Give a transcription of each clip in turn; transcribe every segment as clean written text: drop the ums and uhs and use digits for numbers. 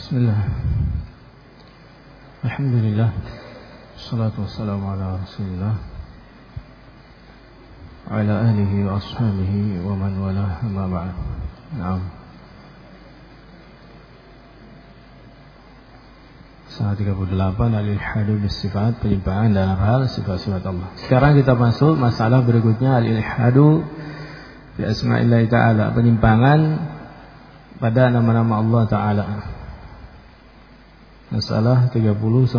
Bismillah. Alhamdulillah. Wassalatu wassalamu ala Rasulillah wa ala alihi wa ashabihi wa man walah, amma ba'd. Naam. Saat 38 al-ilhadu bis-sifat, penyimpangan dalam hal sifat-sifat Allah. Sekarang kita masuk masalah berikutnya, al-ilhadu bi asma'illah ta'ala, penyimpangan pada nama-nama Allah Ta'ala. Masalah 39.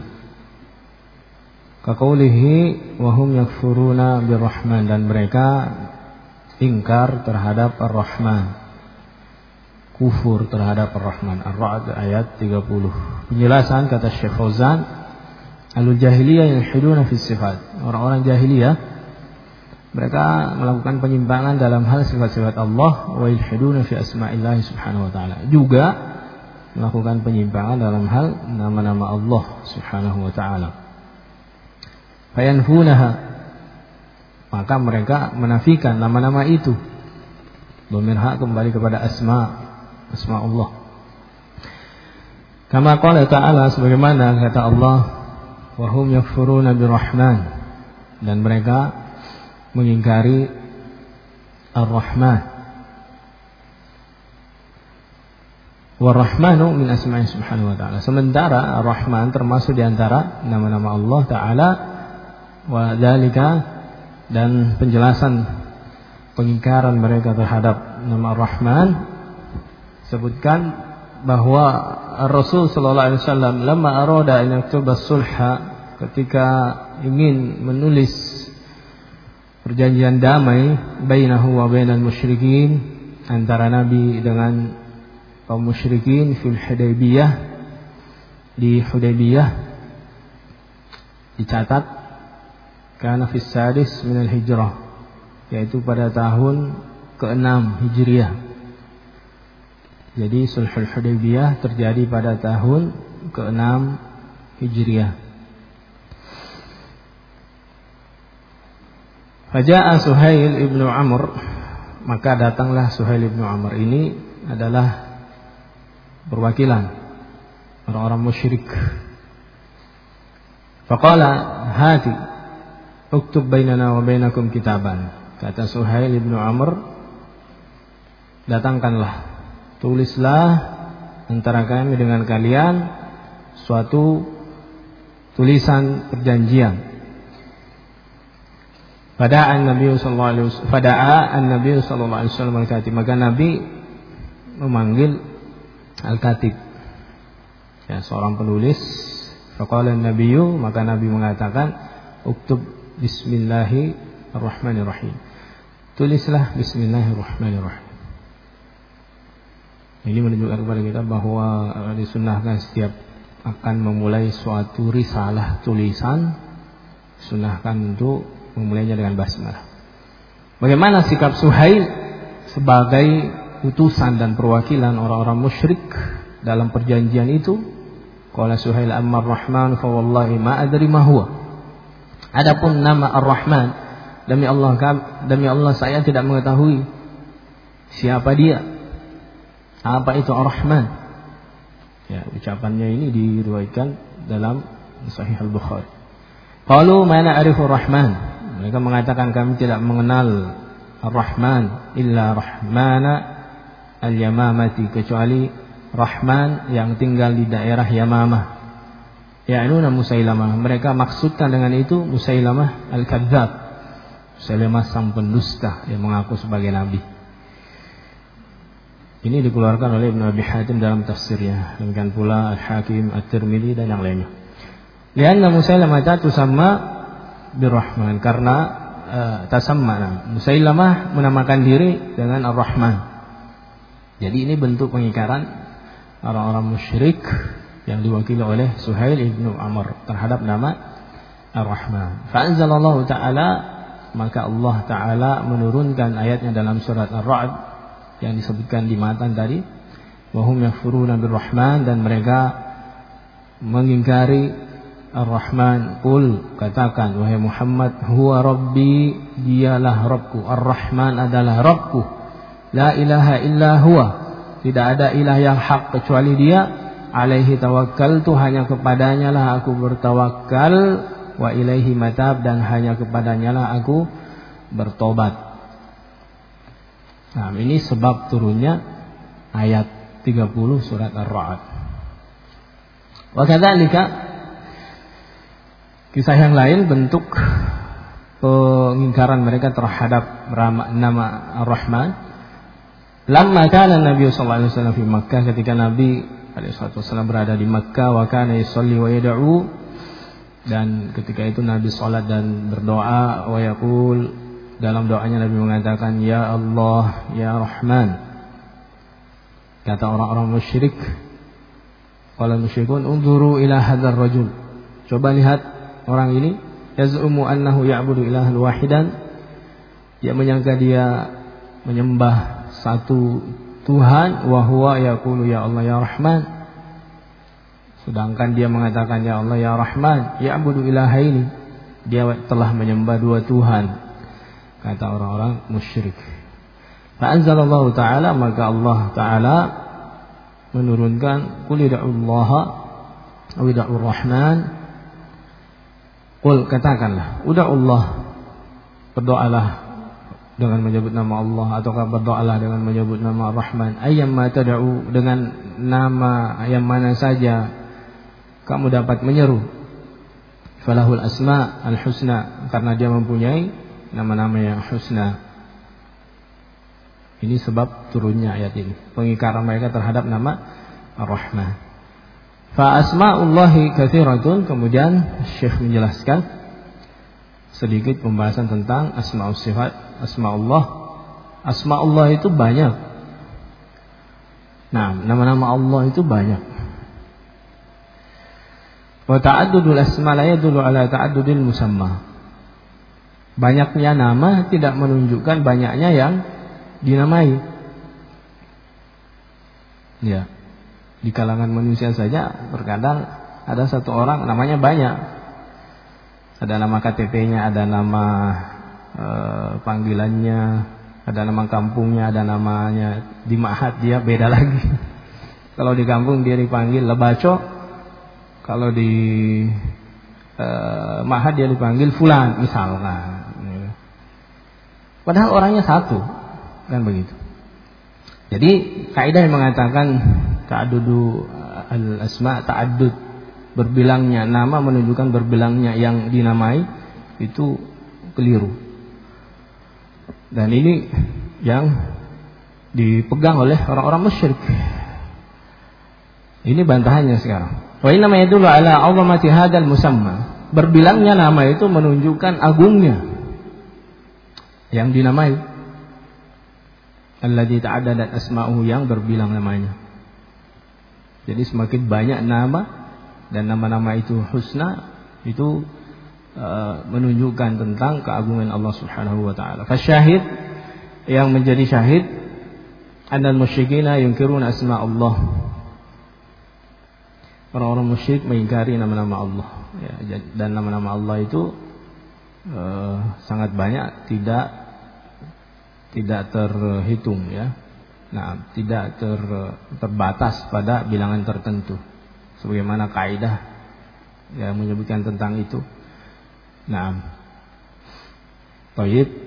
Kaqaulihi wa hum yakfuruna birrahman, dan mereka ingkar terhadap Ar-Rahman, kufur terhadap Ar-Rahman. Ar-Ra'd ayat 30. Penjelasan kata Syekh Fauzan, al-jahiliyah yulhiduna fis sifat. Orang-orang jahiliyah mereka melakukan penyimpangan dalam hal sifat-sifat Allah, wa yulhiduna fi asma'illah subhanahu wa ta'ala, juga melakukan penyimpangan dalam hal nama-nama Allah subhanahu wa ta'ala. Fayanfunaha, maka mereka menafikan nama-nama itu. Dhamir hak kembali kepada asma Allah. Kama qala ta'ala, sebagaimana kata Allah, wa hum yakfuruna birrahman, dan mereka mengingkari Ar-Rahman. War-Rahmanu min asma'i subhanahu wa ta'ala. Sementara Ar-Rahman termasuk di antara nama-nama Allah Ta'ala. Wa dzalika, dan penjelasan pengingkaran mereka terhadap nama Ar-Rahman, sebutkan bahwa Rasul sallallahu alaihi wasallam lamma arada an yaktuba sulha, ketika ingin menulis perjanjian damai bainahu wa bainal musyrikin, antara Nabi dengan kaum musyrikin fil Hudaybiyah, di Hudaybiyah, dicatat kana fis sadis minal hijrah, yaitu pada tahun ke-6 Hijriah. Jadi sulhul Hudaybiyah terjadi pada tahun ke-6 Hijriah. Faja'a Suhail ibnu Amr, maka datanglah Suhail ibnu Amr. Ini adalah perwakilan orang-orang musyrik. Faqala hati uktub bainana wa bainakum kitaban, kata Suhail ibnu Amr, datangkanlah, tulislah antara kami dengan kalian suatu tulisan perjanjian. Fada'a an-nabiy sallallahu alaihi wasallam al-katib, maka Nabi memanggil al-katib, ya, seorang penulis. Faqala an-nabiyyu, maka Nabi mengatakan, uktub bismillahirrahmanirrahim, tulislah bismillahirrahmanirrahim. Ini menunjukkan kepada kita bahwa disunnahkan setiap akan memulai suatu risalah tulisan, sunnahkan untuk memulainya dengan basmalah. Bagaimana sikap Suhail sebagai utusan dan perwakilan orang-orang musyrik dalam perjanjian itu? Qala Suhail, amma ar-Rahman fa wallahi ma adri ma huwa. Adapun nama Ar-Rahman, demi Allah saya tidak mengetahui siapa dia, apa itu Ar-Rahman. Ya, ucapannya ini diriwayatkan dalam Sahih Al-Bukhari. Qalu ma na'rifu Ar-Rahman, mereka mengatakan kami tidak mengenal Ar-Rahman illa Rahmana al-Yamamati, kecuali Rahman yang tinggal di daerah Yamamah. Ya'nuna Musailamah, mereka maksudkan dengan itu Musailamah al-Kadzdzab, Musailamah sang pendusta yang mengaku sebagai nabi. Ini dikeluarkan oleh Ibnu Abi Hatim dalam tafsirnya, demikian pula Al-Hakim, At-Tirmidzi dan yang lainnya. Lianna Musailamah tusamma birrahman, karena tasamma, Musailamah menamakan diri dengan Ar-Rahman. Jadi ini bentuk pengingkaran orang-orang musyrik yang diwakili oleh Suhail ibnu Amr terhadap nama Ar-Rahman. Fa'anzalallahu ta'ala, maka Allah Ta'ala menurunkan ayatnya dalam surat Ar-Ra'd yang disebutkan di matan tadi, wa hum yakfuruna birrahman, dan mereka mengingkari Ar-Rahman. Qul, katakan wahai Muhammad, huwa rabbi, dialah Rabbku, Ar-Rahman adalah Rabbku, la ilaha illa huwa, tidak ada ilah yang hak kecuali dia, alaihi tawakkaltu, hanya kepadanya lah aku bertawakal, wa ilaihi matab, dan hanya kepadanya lah aku bertobat. Nah, ini sebab turunnya ayat 30 surat Ar-Ra'd. Wa kadzalika, kisah yang lain bentuk pengingkaran mereka terhadap nama Ar-Rahman. Lamma kana Nabi sallallahu alaihi wasallam fi Makkah, ketika Nabi alaihi wasallam berada di Makkah, wa kana yusalli wa yad'u, dan ketika itu Nabi salat dan berdoa, wa yaqul, dalam doanya Nabi mengatakan ya Allah ya Rahman. Kata orang-orang musyrik, qala musyrikun unzuru ila hadzal rajul, coba lihat orang ini, yaz'umu annahu ya'budu ilahan wahidan, dia menyangka dia menyembah satu Tuhan, wa huwa yaqulu ya Allah ya Rahman, sedangkan dia mengatakan ya Allah ya Rahman, ya'budu ilahaini, dia telah menyembah dua Tuhan, kata orang-orang musyrik. Fa anzalallahu ta'ala, maka Allah Ta'ala menurunkan qul ud'ullaha aw ud'ur rahman, qul, katakanlah, ud'ullah, berdoalah dengan menyebut nama Allah, ataukah berdoalah dengan menyebut nama Ar-Rahman, ayyamma tad'u, dengan nama yang mana saja kamu dapat menyeru, falahul asma al-husna, karena dia mempunyai nama-nama yang husna. Ini sebab turunnya ayat ini, pengingkaran mereka terhadap nama Ar-Rahman. Fa asma'ullahi katsiratun, kemudian Syekh menjelaskan sedikit pembahasan tentang asma'us sifat, asma'ullah. Asma'ullah itu banyak. Nah, nama-nama Allah itu banyak. Wa ta'addudul asma' la yadullu ala ta'addudil musamma. Banyaknya nama tidak menunjukkan banyaknya yang dinamai. Ya. Di kalangan manusia saja terkadang ada satu orang namanya banyak. Ada nama KTP-nya, ada nama panggilannya, ada nama kampungnya, ada namanya di ma'had dia beda lagi. Kalau di kampung dia dipanggil Lebaco, kalau di ma'had dia dipanggil Fulan misalkan. Padahal orangnya satu, kan begitu. Jadi kaidah yang mengatakan ta'addudu al-asma, ta'addud, berbilangnya nama menunjukkan berbilangnya yang dinamai, itu keliru. Dan ini yang dipegang oleh orang-orang musyrik. Ini bantahannya sekarang. Wa inna ma yadullu ala 'azamati hadzal musamma. Berbilangnya nama itu menunjukkan agungnya yang dinamai. Alladzi ta'addadat asma'uhu, yang berbilang namanya. Jadi semakin banyak nama dan nama-nama itu husna, itu menunjukkan tentang keagungan Allah Subhanahu wa taala. Fasyahid, yang menjadi syahid, annal musyrikina yunkiruna asma Allah. Orang-orang musyrik mengingkari nama-nama Allah, ya, dan nama-nama Allah itu sangat banyak, tidak terhitung, ya. Nah, tidak terbatas pada bilangan tertentu. Sebagaimana kaidah yang menyebutkan tentang itu. Nah, baik.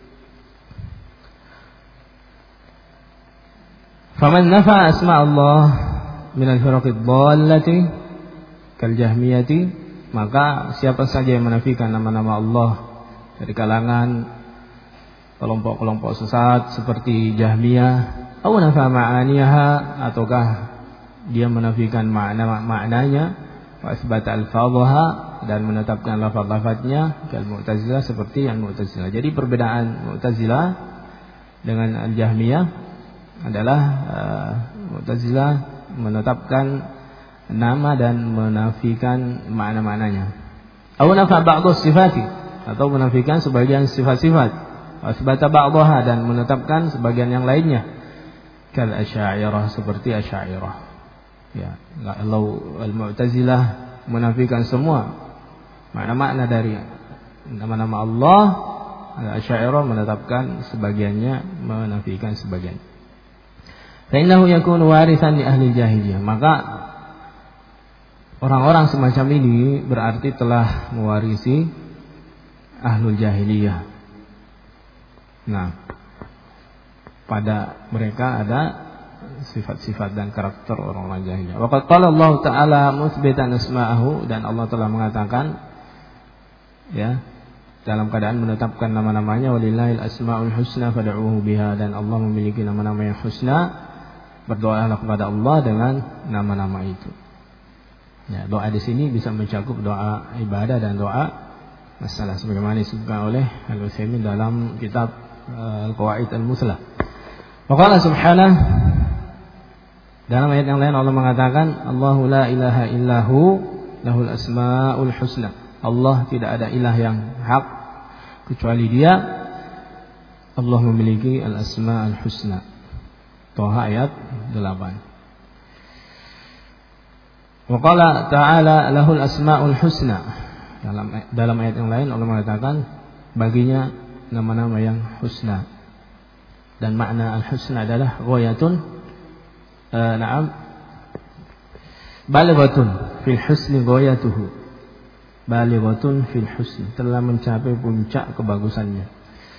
Faman nafa asma Allah min al-firaqid dhallati kal jahmiyati, maka siapa saja yang menafikan nama-nama Allah dari kalangan kelompok-kelompok sesat seperti Jahmiyah, atau nafa ma'aniha, ataukah dia menafikan maknanya, wa asbata al-fadhaha, dan menetapkan lafaz-lafaznya, kal Mu'tazilah, seperti yang Mu'tazilah. Jadi perbedaan Mu'tazilah dengan Al-Jahmiyah adalah Mu'tazilah menetapkan nama dan menafikan makna-maknanya. Aw nafa ba'dhu sifati, atau menafikan sebagian sifat-sifat, asbata ba'daha, dan menetapkan sebagian yang lainnya, kal Asy'ariyah, seperti Asy'ariyah. Ya, kalau Al-Mu'tazilah menafikan semua makna-makna dari nama-nama Allah, Asy'ariyah menetapkan sebagiannya, menafikan sebagian. Fa innahu yakunu warithan li ahli jahiliyah, maka Orang-orang semacam ini berarti telah mewarisi ahlul jahiliyah. Nah, pada mereka ada sifat-sifat dan karakter orang-orang jahiliyah. Waqad qala Allah Ta'ala mutsbitan asma'ahu, dan Allah telah mengatakan ya, dalam keadaan menetapkan nama-namanya, walillahil asmaul husna fad'uuhu biha, dan Allah memiliki nama-nama yang husna, berdoalah kepada Allah dengan nama-nama itu. Ya, doa di sini bisa mencakup doa ibadah dan doa masalah, sebagaimana disebutkan oleh Al-Utsaimin dalam kitab Al-Qawaid Al-Muslah. Maka subhanahu, dalam ayat yang lain Allah mengatakan, Allahu la ilaha illahu lahul asmaul husna. Allah tidak ada ilah yang hak kecuali Dia. Allah memiliki al-asmaul husna. Toha ayat 8. Wa qala ta'ala lahul asmaul husna. Dalam ayat yang lain Allah mengatakan baginya nama-nama yang husna. Dan makna al-husna adalah ghayatun balighatun fil husni ghayatuhu. Balighatun fil husni, telah mencapai puncak kebagusannya.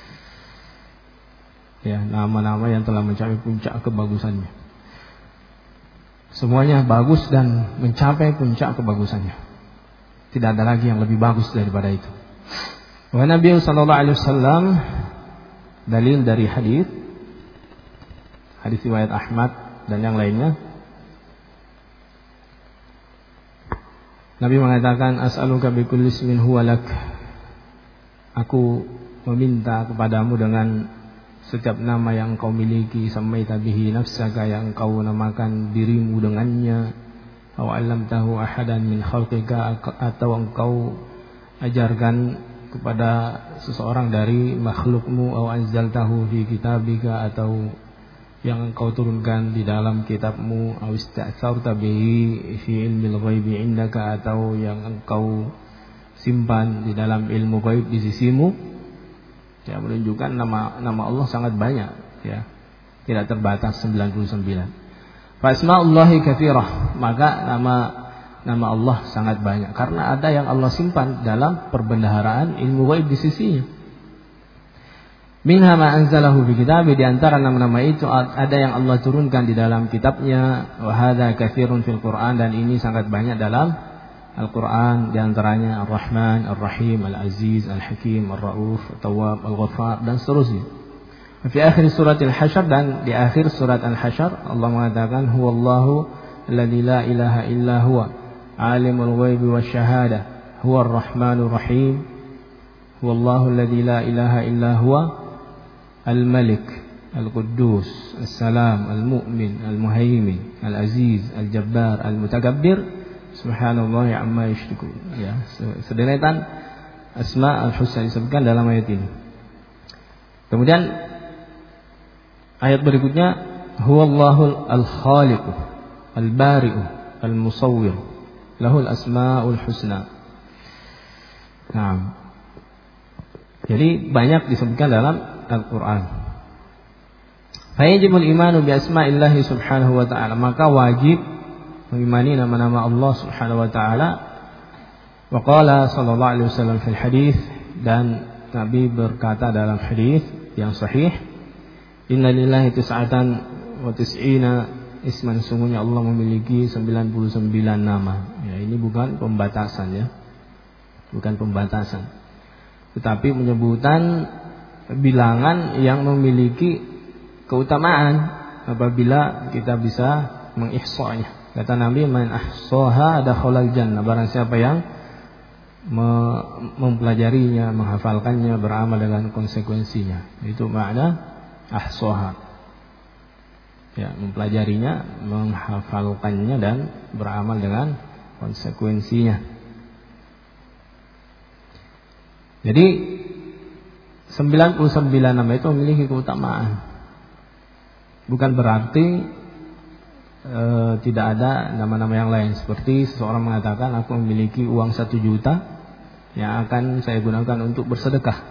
Ya, nama-nama yang telah mencapai puncak kebagusannya. Semuanya bagus dan mencapai puncak kebagusannya. Tidak ada lagi yang lebih bagus daripada itu. Wa Nabi sallallahu alaihi wasallam, dalil dari hadis riwayat Ahmad dan yang lainnya. Nabi mengatakan, as'aluka bi kulli ismin huwa lak. Aku meminta kepadamu dengan setiap nama yang engkau miliki, samaita bihi nafsaka, yang engkau namakan dirimu dengannya, aw 'allamtahu ahadan min khalqika, atau engkau ajarkan kepada seseorang dari makhlukmu, aw anzaltahu fi kitabika, atau yang engkau turunkan di dalam kitabmu, aw ista'tsarta bihi fi ilmil ghaibi indaka, atau yang engkau simpan di dalam ilmu ghaib di sisimu. Ya, menunjukkan nama Allah sangat banyak, ya. Tidak terbatas 99. Fa asma'ullahi katsirah, maka nama Allah sangat banyak karena ada yang Allah simpan dalam perbendaharaan ilmu ghaib di sisinya. Minha ma anzalahu fi kitabih, di antara nama-nama itu ada yang Allah turunkan di dalam kitabnya. Wa hadza katsirun fil Qur'an, dan ini sangat banyak dalam Al-Quran, di antaranya Ar-Rahman, Ar-Rahim, Al-Aziz, Al-Hakim, Ar-Ra'uf, At-Tawwab, Al-Ghaffar, dan seterusnya. Di akhir surat Al-Hasyr, dan di akhir surat Al-Hasyr Allah mengatakan, Huwallahu alladzi la ilaha illa huwa alimul ghaibi wasyahadah huwa Ar-Rahmanur Rahim. Huwallahu alladzi la ilaha illa huwa Al-Malik, Al-Quddus, As-Salam, Al-Mu'min, Al-Muhaimin, Al-Aziz, Al-Jabbar, Al-Mutakabbir, subhanallah amma yusyrikun. Ya, sederetan asma al-husna disebutkan dalam ayat ini. Kemudian ayat berikutnya, huwallahu al-khaliq al-bari'u al-musawwir lahul asmaul husna. Nah, jadi banyak disebutkan dalam Al-Qur'an. Fa yajibul imanu bi asma'illahi subhanahu wa ta'ala, maka wajib mengimani nama-nama Allah Subhanahu wa taala. Wa qala sallallahu alaihi wasallam fil hadis, dan Nabi berkata dalam hadis yang sahih, inna lillahi tis'atan wa tis'ina isman, sungguhnya Allah memiliki 99 nama. Ya, ini bukan pembatasan, ya. Bukan pembatasan. Tetapi penyebutan bilangan yang memiliki keutamaan apabila kita bisa mengihsa'nya. Kata Nabi, man ahsaha dakhalal jannah, barang siapa yang mempelajarinya, menghafalkannya, beramal dengan konsekuensinya. Itu makna ahsaha. Ya, mempelajarinya, menghafalkannya, dan beramal dengan konsekuensinya. Jadi 99 nama itu memiliki keutamaan. Bukan berarti tidak ada nama-nama yang lain. Seperti seseorang mengatakan, aku memiliki uang 1 juta yang akan saya gunakan untuk bersedekah.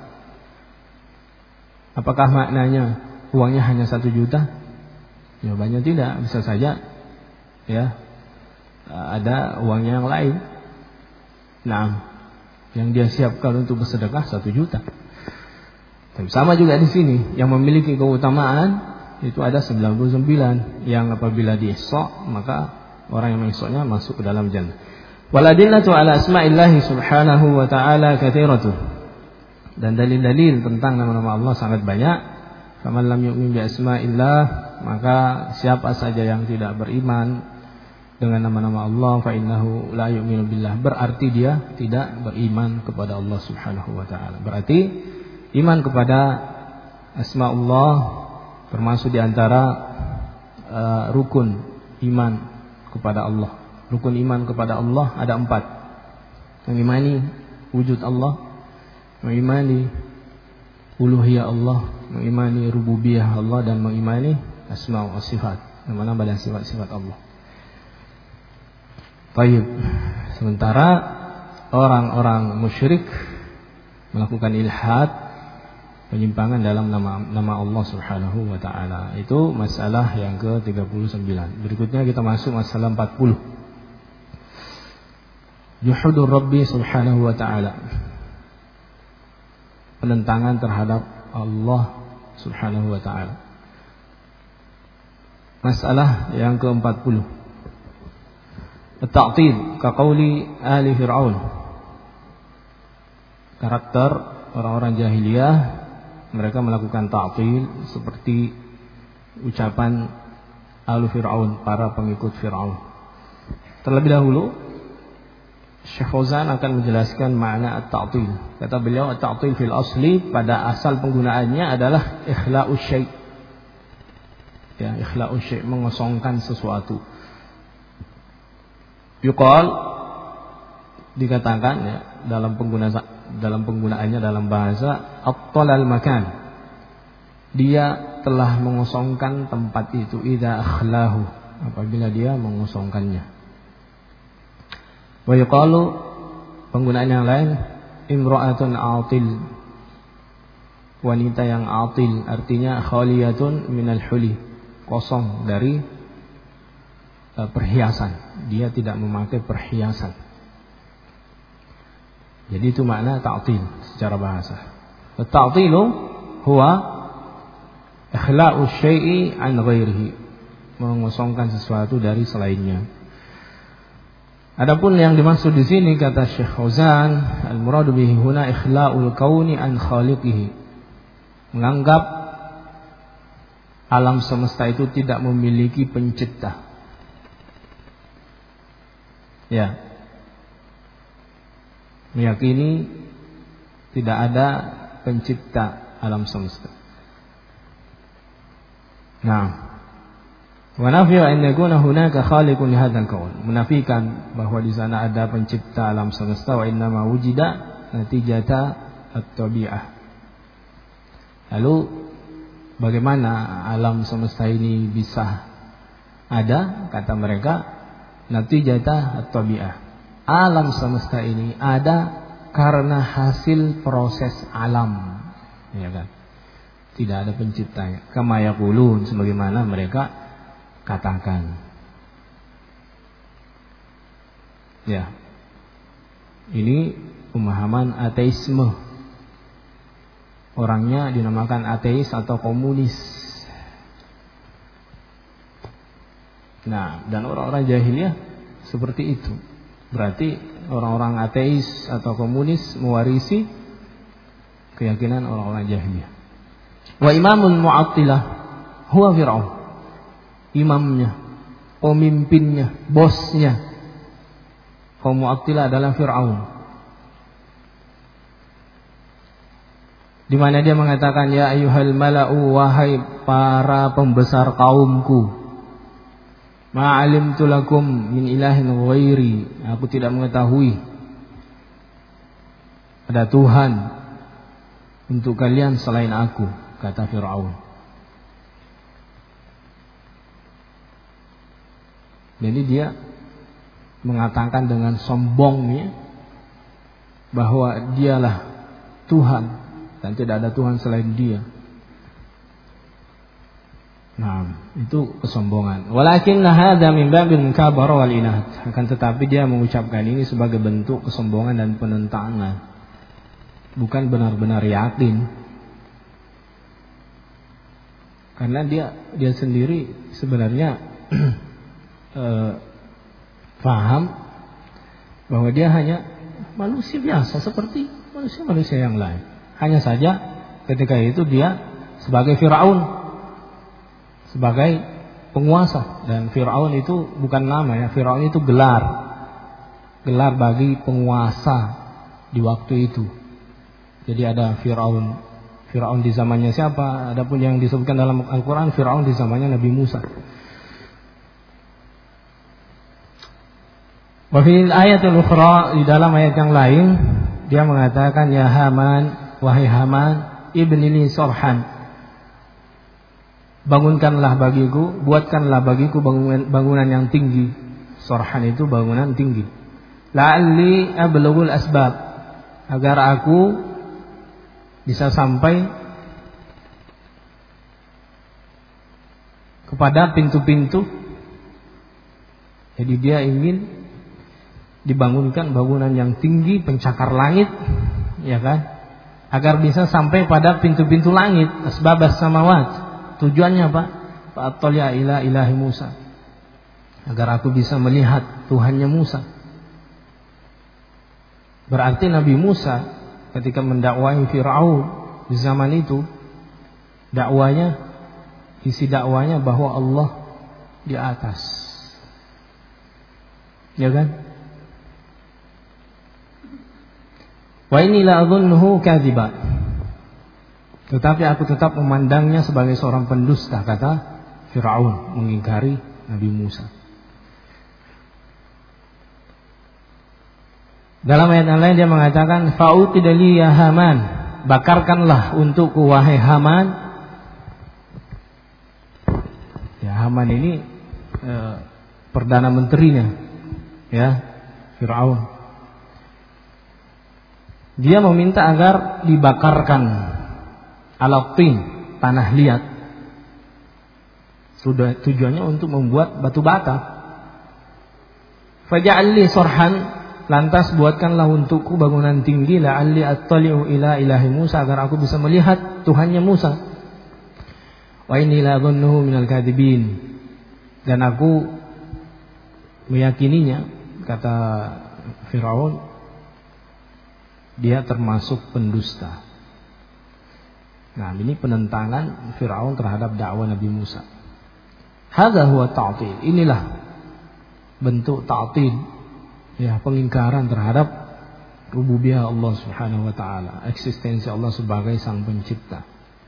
Apakah maknanya uangnya hanya 1 juta? Jawabannya tidak. Bisa saja, ya, ada uangnya yang lain. Nah, yang dia siapkan untuk bersedekah 1 juta. Tapi sama juga di sini, yang memiliki keutamaan itu ada 99 yang apabila diisok maka orang yang mengisoknya masuk ke dalam jannah. Waladillatu ala asma'illahi subhanahu wa ta'ala katsiratu. Dan dalil-dalil tentang nama-nama Allah sangat banyak. Faman lam yu'min bi asma'illah, maka siapa saja yang tidak beriman dengan nama-nama Allah, fa innahu la yu'minu billah, berarti dia tidak beriman kepada Allah subhanahu wa ta'ala. Berarti iman kepada asma'ullah termasuk di antara rukun iman kepada Allah. Rukun iman kepada Allah ada 4. Mengimani wujud Allah, mengimani uluhiyah Allah, mengimani rububiyah Allah, dan mengimani asma' wa sifat, nama-nama dan sifat-sifat Allah. Baik. Sementara orang-orang musyrik melakukan ilhad, penyimpangan dalam nama Allah subhanahu wa ta'ala. Itu masalah yang ke-39. Berikutnya kita masuk masalah 40. Juhudur Rabbi subhanahu wa ta'ala, penentangan terhadap Allah subhanahu wa ta'ala. Masalah yang ke-40, at-ta'til kaqauli ahli Fir'aun. Karakter orang-orang jahiliyah, mereka melakukan ta'til seperti ucapan ahli Fir'aun, para pengikut Fir'aun. Terlebih dahulu Syekh Fauzan akan menjelaskan makna at-ta'til. Kata beliau, at-ta'til fil asli, pada asal penggunaannya adalah ikhla'us syai'. Ya, ikhla'us syai', mengosongkan sesuatu. Yuqal, dikatakan ya, dalam penggunaannya dalam bahasa, at-talal makan, dia telah mengosongkan tempat itu, idza akhlahu, apabila dia mengosongkannya. Wa yuqalu, penggunaan yang lain, imra'atun atil, wanita yang atil, artinya khaliyatun minal huli, kosong dari perhiasan, dia tidak memakai perhiasan. Jadi itu makna ta'til secara bahasa. At-ta'tilu huwa ikhla'u syai'i an ghairihi, mengosongkan sesuatu dari selainnya. Adapun yang dimaksud di sini, kata Syekh Fauzan, al-muradu bihi huna ikhla'ul kauni an khaliqihi, menganggap alam semesta itu tidak memiliki pencipta. Ya, meyakini tidak ada pencipta alam semesta. Nah, wa nafiyu an yakuna hunaka khaliqun li hadzal kaun, menafikan bahwa di sana ada pencipta alam semesta. Wa inna ma wujida natijata at-tabi'ah. Lalu bagaimana alam semesta ini bisa ada? Kata mereka, natijata at-tabi'ah, alam semesta ini ada karena hasil proses alam, ya kan? Tidak ada penciptanya. Kama yaqulun, sebagaimana mereka katakan. Ya, ini pemahaman ateisme. Orangnya dinamakan ateis atau komunis. Nah, dan orang-orang jahiliyah seperti itu. Berarti orang-orang ateis atau komunis mewarisi keyakinan orang-orang jahiliyah. Wa imamul mu'attilah huwa Fir'aun. Imamnya, pemimpinnya, bosnya kaum Mu'attilah adalah Fir'aun. Di mana dia mengatakan, ya ayyuhal mala'u, wahai para pembesar kaumku, ma'alimtu lakum min ilahin ghairi, aku tidak mengetahui ada Tuhan untuk kalian selain aku, kata Fir'aun. Jadi dia mengatakan dengan sombongnya bahwa dialah Tuhan dan tidak ada Tuhan selain dia. Nah, itu kesombongan. Walakinna hadza min babil mukabara wal inad. Akan tetapi dia mengucapkan ini sebagai bentuk kesombongan dan penentangan. Bukan benar-benar yakin. Karena dia sendiri sebenarnya paham bahwa dia hanya manusia biasa seperti manusia-manusia yang lain. Hanya saja ketika itu dia sebagai Firaun, sebagai penguasa, dan Firaun itu bukan nama ya, Firaun itu gelar bagi penguasa di waktu itu. Jadi ada Firaun di zamannya siapa? Adapun yang disebutkan dalam Al-Quran, Firaun di zamannya Nabi Musa. Wa fil ayatil ukhra, di dalam ayat yang lain dia mengatakan, ya Haman, wahai Haman, ibnini sorhan, bangunkanlah bagiku, buatkanlah bagiku bangunan yang tinggi. Sorhan itu bangunan tinggi. La'alli ablughul asbab, agar aku bisa sampai kepada pintu-pintu. Jadi dia ingin dibangunkan bangunan yang tinggi, pencakar langit, ya kan? Agar bisa sampai pada pintu-pintu langit, asbabas samawat. Tujuannya apa? Fa'attali'a ila ilahi Musa, agar aku bisa melihat Tuhannya Musa. Berarti Nabi Musa ketika mendakwahi Fir'aun di zaman itu, isi dakwanya bahwa Allah di atas, ya kan? Wa inni la adhunnuhu kadhiba, tetapi aku tetap memandangnya sebagai seorang pendusta, kata Fir'aun mengingkari Nabi Musa. Dalam ayat yang lain dia mengatakan, fa'uqid li ya Haman, bakarkanlah untukku wahai Haman. Ya, Haman ini perdana menterinya, ya, Fir'aun. Dia meminta agar dibakarkan al-tin, tanah liat. Sudah tujuannya untuk membuat batu bata. Faj'al li sorhan, lantas buatkanlah untukku bangunan tinggi, la'alli attali'u ila ilahi Musa, agar aku bisa melihat Tuhannya Musa. Wa inni la adhunnuhu minal kadhibin, dan aku meyakininya, kata Firaun, dia termasuk pendusta. Nah, ini penentangan Firaun terhadap dakwah Nabi Musa. Hadza huwa ta'til. Inilah bentuk ta'til, ya, pengingkaran terhadap rububiyah Allah Subhanahu wa taala, eksistensi Allah sebagai sang pencipta.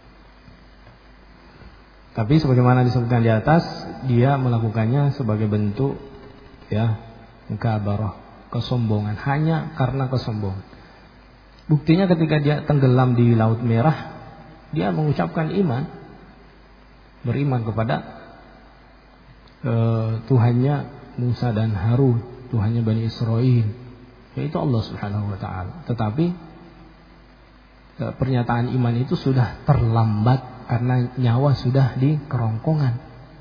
Tapi sebagaimana disebutkan di atas, dia melakukannya sebagai bentuk, ya, mukabarah, kesombongan, hanya karena kesombongan. Buktinya ketika dia tenggelam di Laut Merah, dia mengucapkan iman, beriman kepada Tuhannya Musa dan Harun, Tuhannya Bani Israel, yaitu Allah Subhanahu wa taala. Tetapi pernyataan iman itu sudah terlambat karena nyawa sudah di kerongkongan.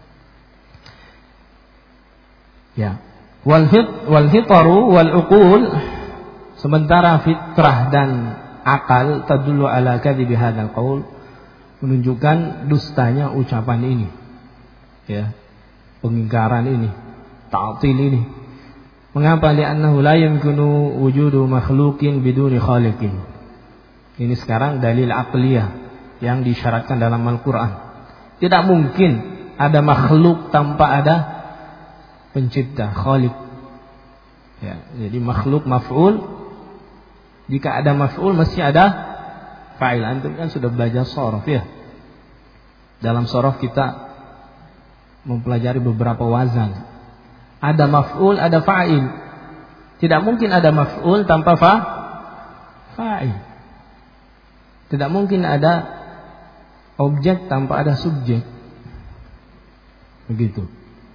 Ya. Wal fitaru wal uqul, sementara fitrah dan akal tadullu ala kadhibi hadzal qaul, menunjukkan dustanya ucapan ini, ya, pengingkaran ini, ta'til ini. Mengapa? Li'annahu la yumkinu wujudu makhluqin biduni khaliqin. Ini sekarang dalil aqliyah yang disyaratkan dalam Al-Quran. Tidak mungkin ada makhluk tanpa ada pencipta, khaliq. Ya, jadi makhluk maf'ul. Jika ada maf'ul mesti ada fa'il. Antum kan sudah belajar shorof, ya. Dalam shorof kita mempelajari beberapa wazan. Ada maf'ul, ada fa'il. Tidak mungkin ada maf'ul tanpa fa'il. Tidak mungkin ada objek tanpa ada subjek. Begitu.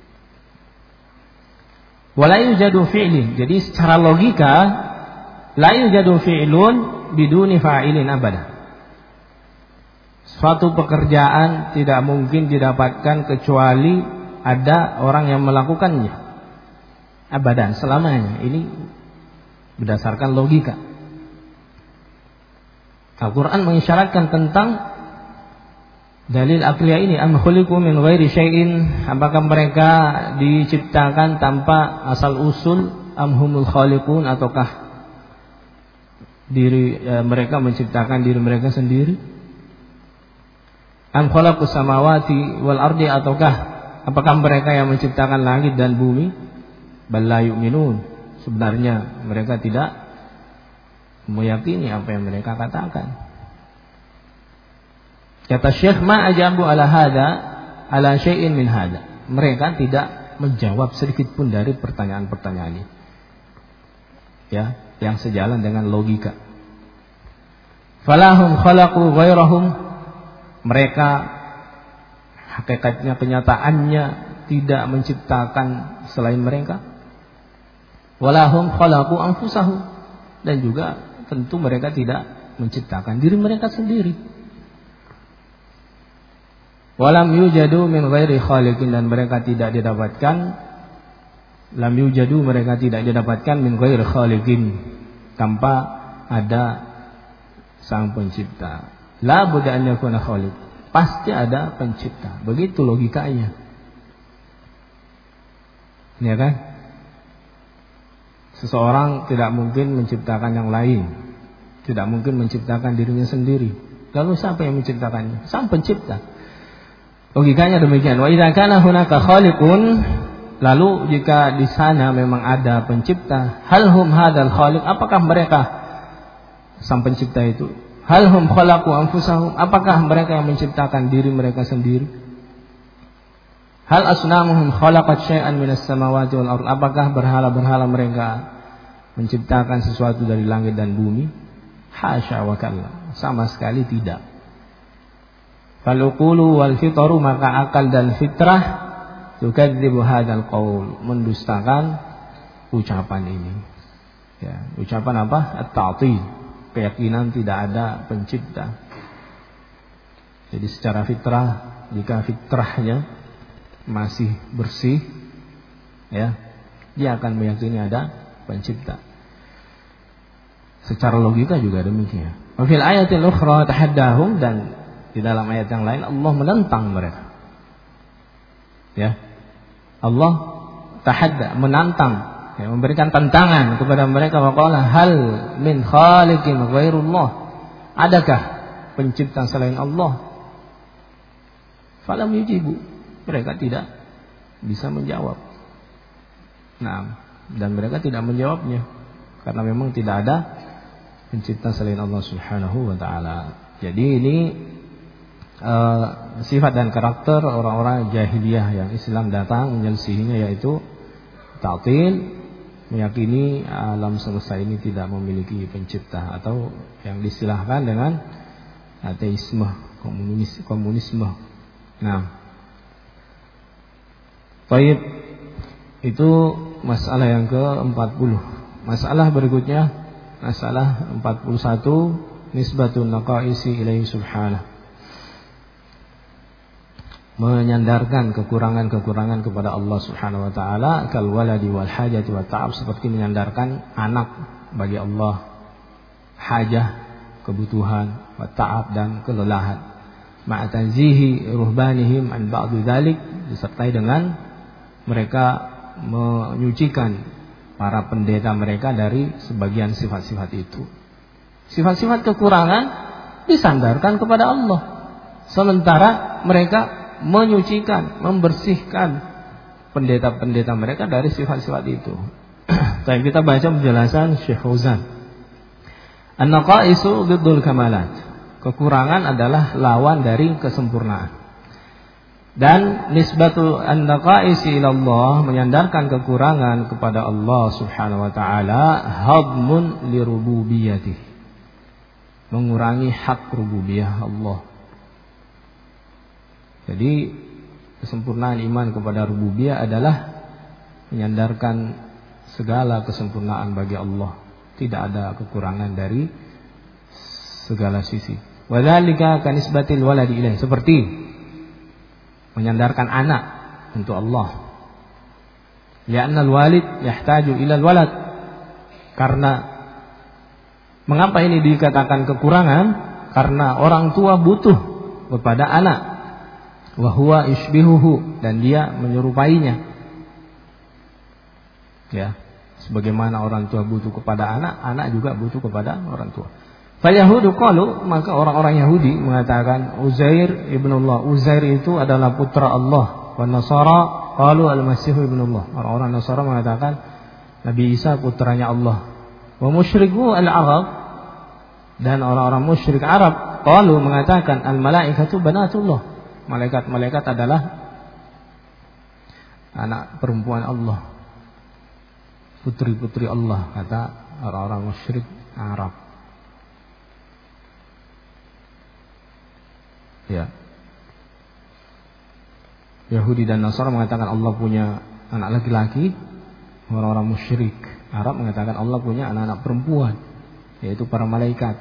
Wala yujadu fi'lin. Jadi secara logika, la yujadu fi'lun biduni fa'ilin abada. Suatu pekerjaan tidak mungkin didapatkan kecuali ada orang yang melakukannya. Abadan, selamanya. Ini berdasarkan logika. Al-Quran mengisyaratkan tentang dalil akliyah ini. Am khuliqu min ghairi syai'in, apakah mereka diciptakan tanpa asal usul? Am humul khaliqun, ataukah mereka menciptakan diri mereka sendiri? Am khalaqus samawati wal ardi, ataukah apakah mereka yang menciptakan langit dan bumi? Bal la yu'minun, sebenarnya mereka tidak meyakini apa yang mereka katakan. Kata Syekh, ma ajabu ala hada ala syai'in min hada, mereka tidak menjawab sedikit pun dari pertanyaan-pertanyaan ini, ya, yang sejalan dengan logika. Falahum khalaqu ghairahum, mereka hakikatnya, kenyataannya tidak menciptakan selain mereka. Walahum khalaqu anfusahum, dan juga tentu mereka tidak menciptakan diri mereka sendiri. Walam yujadu min ghairi khaliqin, dan mereka tidak didapatkan, lam yujadu, mereka tidak didapatkan min ghairi khaliqin, tanpa ada sang pencipta. La budda an yakuna khaliq, pasti ada pencipta. Begitu logikanya. Ya kan? Seseorang tidak mungkin menciptakan yang lain, tidak mungkin menciptakan dirinya sendiri. Lalu siapa yang menciptakannya? Sang pencipta. Logikanya demikian. Wa idza kana hunaka khaliqun, lalu jika di sana memang ada pencipta, hal hum hadzal khaliq, apakah mereka sang pencipta itu? Hal hum khalaqu anfusahum, apakah mereka yang menciptakan diri mereka sendiri? Hal asnamuhum khalaqat syai'an minas samawati wal ardh, apakah berhala-berhala mereka menciptakan sesuatu dari langit dan bumi? Hasya wa kalla, sama sekali tidak. Fal uqulu wal fitru, maka akal dan fitrah tukadzibu hadzal qaul, mendustakan ucapan ini. Ya, ucapan apa? At-ta'til, keyakinan tidak ada pencipta. Jadi secara fitrah, jika fitrahnya masih bersih, ya, dia akan meyakini ada pencipta. Secara logika juga demikian. Wa fil ayatil ukhra tahaddahum, dan di dalam ayat yang lain Allah menentang mereka. Ya. Allah tahadda, menantang, ya, memberikan tantangan kepada mereka. Waqala hal min khaliqin ghairullah, adakah pencipta selain Allah? Falam yujibu, mereka tidak bisa menjawab. Nah, dan mereka tidak menjawabnya karena memang tidak ada pencipta selain Allah Subhanahu wa taala. Jadi ini sifat dan karakter orang-orang jahiliyah yang Islam datang menyelisihinya, yaitu ta'til, meyakini alam semesta ini tidak memiliki pencipta, atau yang disilahkan dengan ateisme, komunisme. Nah, baik, itu masalah yang ke-40. Masalah berikutnya, masalah 41, nisbatun naqaisi ilaihi subhanahu, menyandarkan kekurangan-kekurangan kepada Allah Subhanahu wa taala, kal waladi wal hajati wat ta'ab, seperti menyandarkan anak bagi Allah, hajah, kebutuhan, wat ta'ab, dan kelelahan. Ma'a tanzihi ruhbanihim an ba'dhi dzalik, disertai dengan mereka menyucikan para pendeta mereka dari sebagian sifat-sifat itu. Sifat-sifat kekurangan disandarkan kepada Allah, sementara mereka menyucikan, membersihkan pendeta-pendeta mereka dari sifat-sifat itu. Baik, kita baca penjelasan Syekh Fauzan. An-naqaisu diddul kamalat, kekurangan adalah lawan dari kesempurnaan. Dan nisbatu an-naqaisi ila Allah, menyandarkan kekurangan kepada Allah Subhanahu wa taala, hadmun li rububiyyatih, mengurangi hak rububiyah Allah. Jadi kesempurnaan iman kepada rububiyah adalah menyandarkan segala kesempurnaan bagi Allah, tidak ada kekurangan dari segala sisi. Wa dzalika kanisbatil waladi ilaih, seperti menyandarkan anak untuk Allah. Li'anna al-walid yahtaju ila al-walad. Karena mengapa ini dikatakan kekurangan? Karena orang tua butuh kepada anak. Wa huwa yushbihuhu, dan dia menyerupainya. Ya, sebagaimana orang tua butuh kepada anak, anak juga butuh kepada orang tua. Fa Yahudu qalu, maka orang-orang Yahudi mengatakan Uzair ibnullah. Uzair itu adalah putra Allah. Wa Nasara qalu al-Masih ibnullah. Orang-orang Nasara mengatakan Nabi Isa putranya Allah. Wa musyriku al-Arab, dan orang-orang musyrik Arab qalu mengatakan al-malaikatu banatullah. Malaikat-malaikat adalah anak perempuan Allah, putri-putri Allah, kata orang-orang musyrik Arab. Ya. Yahudi dan Nasara mengatakan Allah punya anak laki-laki. Orang-orang musyrik Arab mengatakan Allah punya anak-anak perempuan, yaitu para malaikat.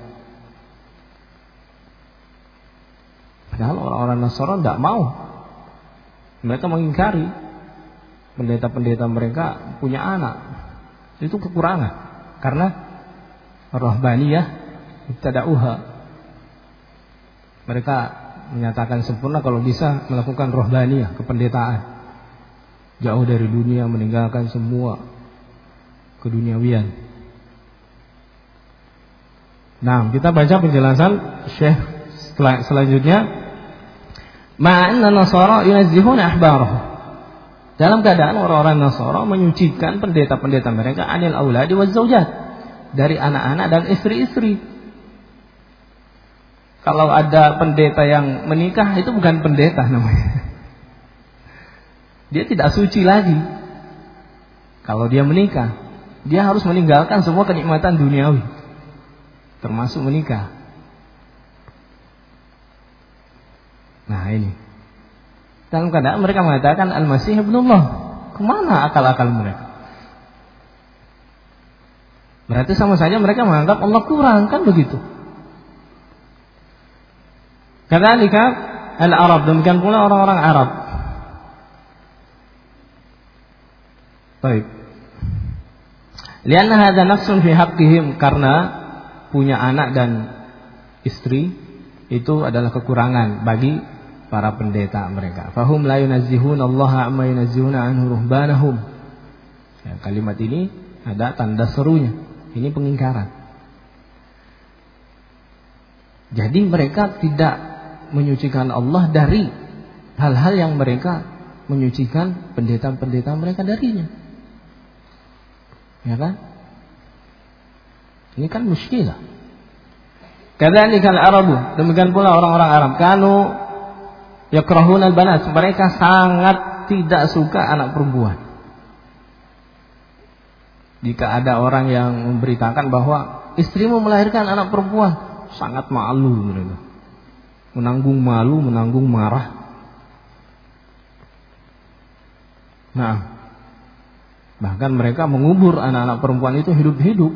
Padahal orang-orang Nasara tidak mau. Mereka mengingkari pendeta-pendeta mereka punya anak. Itu kekurangan. Karena rahbaniyah ibtada'uha. Mereka menyatakan sempurna kalau bisa melakukan rahbaniyah, kependetaan. Jauh dari dunia, meninggalkan semua keduniawian. Nah, kita baca penjelasan Syekh selanjutnya. Ma'anna Nasara yunazzihuna ahbarahum. Dalam keadaan orang-orang Nasara menyucikan pendeta-pendeta mereka anil auladi waz zaujat, dari anak-anak dan istri-istri. Kalau ada pendeta yang menikah, itu bukan pendeta namanya. Dia tidak suci lagi. Kalau dia menikah, dia harus meninggalkan semua kenikmatan duniawi, termasuk menikah. Nah ini, dalam keadaan mereka mengatakan Al-Masih ibnullah. Kemana akal-akal mereka? Berarti sama saja mereka menganggap Allah kurang, kan begitu? Kadzalika al-Arab, demikian pula orang-orang Arab. Baik. Lianna hadza nafsun fi haqqihim, karena punya anak dan istri itu adalah kekurangan bagi para pendeta mereka. Fahum la yunazzihuna Allah amma yunazzihuna anhu ruhbanahum. Ya, kalimat ini ada tanda serunya. Ini pengingkaran. Jadi mereka tidak menyucikan Allah dari hal-hal yang mereka menyucikan pendeta-pendeta mereka darinya. Ya kan? Ini kan muskilah. Kadzalika al-Arabu, demikian pula orang-orang Arab, kanu yakrahuna al-banat, mereka sangat tidak suka anak perempuan. Jika ada orang yang memberitakan bahwa istrimu melahirkan anak perempuan, sangat malu mereka. Menanggung malu, menanggung marah. Nah, bahkan mereka mengubur anak-anak perempuan itu hidup-hidup.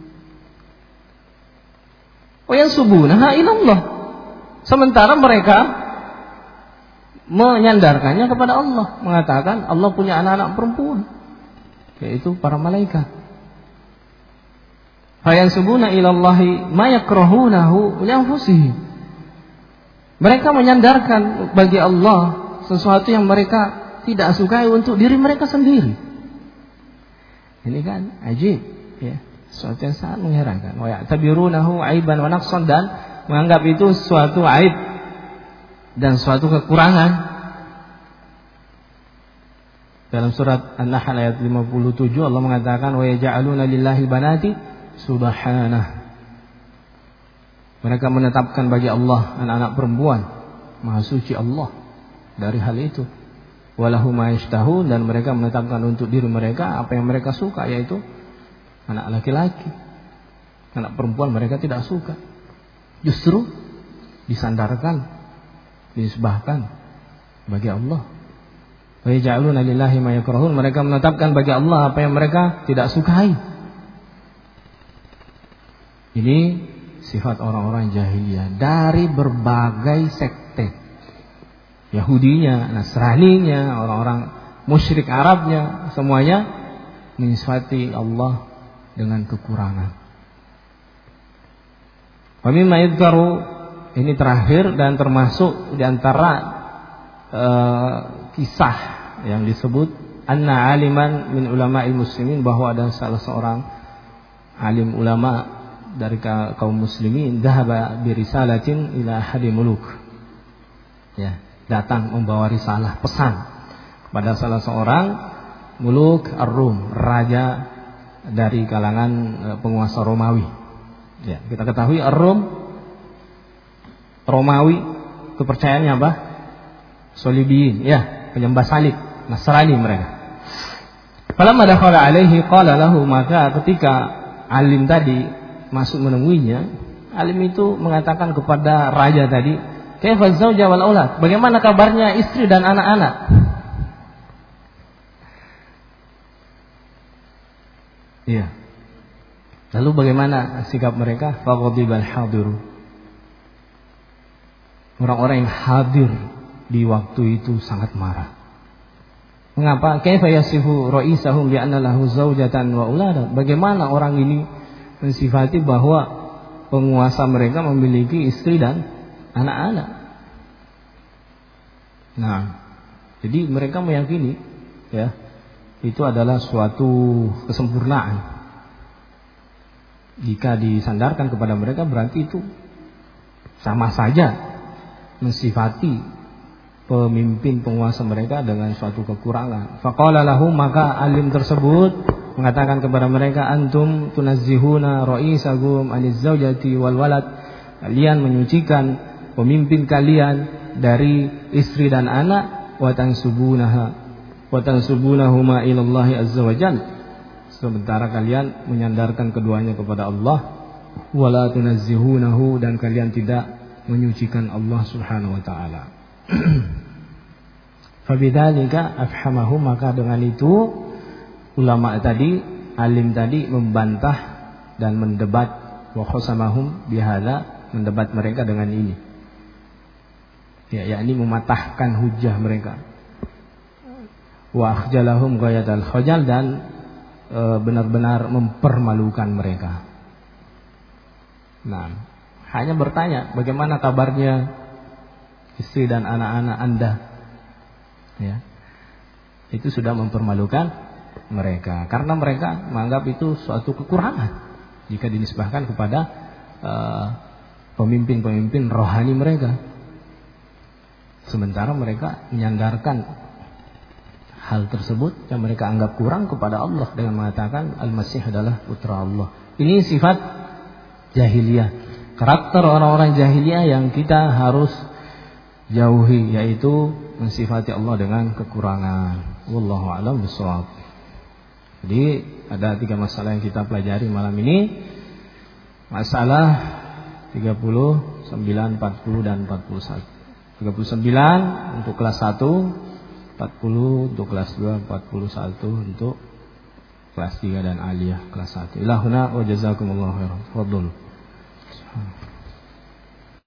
Wa yansubunaha ilallah. Sementara mereka menyandarkannya kepada Allah, mengatakan Allah punya anak-anak perempuan, yaitu para malaikat. Fa yansubuna ilallahi ma yakrahunahu li anfusihim. Mereka menyandarkan bagi Allah sesuatu yang mereka tidak sukai untuk diri mereka sendiri. Ini kan ajib, ya, sesuatu yang sangat mengherankan. Wa ya'tabirunahu aiban wa naqsan, dan menganggap itu suatu aib dan suatu kekurangan. Dalam surat An-Nahl ayat 57 Allah mengatakan wa yaj'aluna lillahi banati subhanah. Mereka menetapkan bagi Allah anak-anak perempuan. Maha suci Allah dari hal itu. Walahu ma yashtahun, dan mereka menetapkan untuk diri mereka apa yang mereka suka, yaitu anak laki-laki. Anak perempuan mereka tidak suka. Justru disandarkan, disembahkan bagi Allah. Wa yaj'aluna lillahi ma yakrahun, mereka menetapkan bagi Allah apa yang mereka tidak sukai. Ini sifat orang-orang jahiliyah dari berbagai sekte. Yahudinya, Nasraninya, orang-orang musyrik Arabnya, semuanya mensifati Allah dengan kekurangan. Wa mimma yadhkaru, ini terakhir dan termasuk di antara kisah yang disebut anna aliman min ulama'il muslimin, bahwa ada salah seorang alim ulama dari kaum muslimin dhahaba bi risalatin ila ahadi muluk, ya, datang membawa risalah pesan kepada salah seorang muluk ar-Rum, raja dari kalangan penguasa Romawi. Ya, kita ketahui ar-Rum, Romawi, kepercayaannya apa? Solibiyin, ya, penyembah salib, Nasrani mereka. Falamma dakhala alaihi qala lahu, maka ketika alim tadi masuk menemuinya, alim itu mengatakan kepada raja tadi, kaifa zauja wal aulad, bagaimana kabarnya istri dan anak-anak? Iya. Lalu bagaimana sikap mereka? Faqadibal hadiru, orang-orang yang hadir di waktu itu sangat marah. Mengapa? Kaifa yasifu ra'isahum bi anna lahu zaujatan wa auladan, bagaimana orang ini mensifati bahwa penguasa mereka memiliki istri dan anak-anak. Nah, jadi mereka meyakini, ya, itu adalah suatu kesempurnaan. Jika disandarkan kepada mereka, berarti itu sama saja mensifati pemimpin penguasa mereka dengan suatu kekurangan. Faqala lahum, maka alim tersebut mengatakan kepada mereka, antum tunazzihuna ra'isakum aniz zaujati wal walad, kalian menyucikan pemimpin kalian dari istri dan anak, wa tansubuhuma ilallahi azza wa jalla, sementara kalian menyandarkan keduanya kepada Allah, wala tunazzihunahu, dan kalian tidak menyucikan Allah Subhanahu wa taala. Fabidzalika afhamahum, maka dengan itu ulama tadi, alim tadi membantah dan mendebat, wa khasamahum bihadza, mendebat mereka dengan ini. Ya, yakni mematahkan hujah mereka. Wa akhjalahum ghayatal khajal, dan benar-benar mempermalukan mereka. Nah, hanya bertanya, bagaimana kabarnya istri dan anak-anak Anda? Ya, itu sudah mempermalukan mereka, karena mereka menganggap itu suatu kekurangan jika dinisbahkan kepada pemimpin-pemimpin rohani mereka. Sementara mereka menyandarkan hal tersebut yang mereka anggap kurang kepada Allah dengan mengatakan Al-Masih adalah putra Allah. Ini sifat jahiliyah, karakter orang-orang jahiliyah yang kita harus jauhi, yaitu mensifati Allah dengan kekurangan. Wallahu a'lam bishawab. Jadi ada 3 masalah yang kita pelajari malam ini. Masalah 39, 40 dan 41. 39 untuk kelas 1, 40 untuk kelas 2, 41 untuk kelas 3 dan aliyah kelas 1. Ilahuna wa jazakumullahu khairan. Fadhil.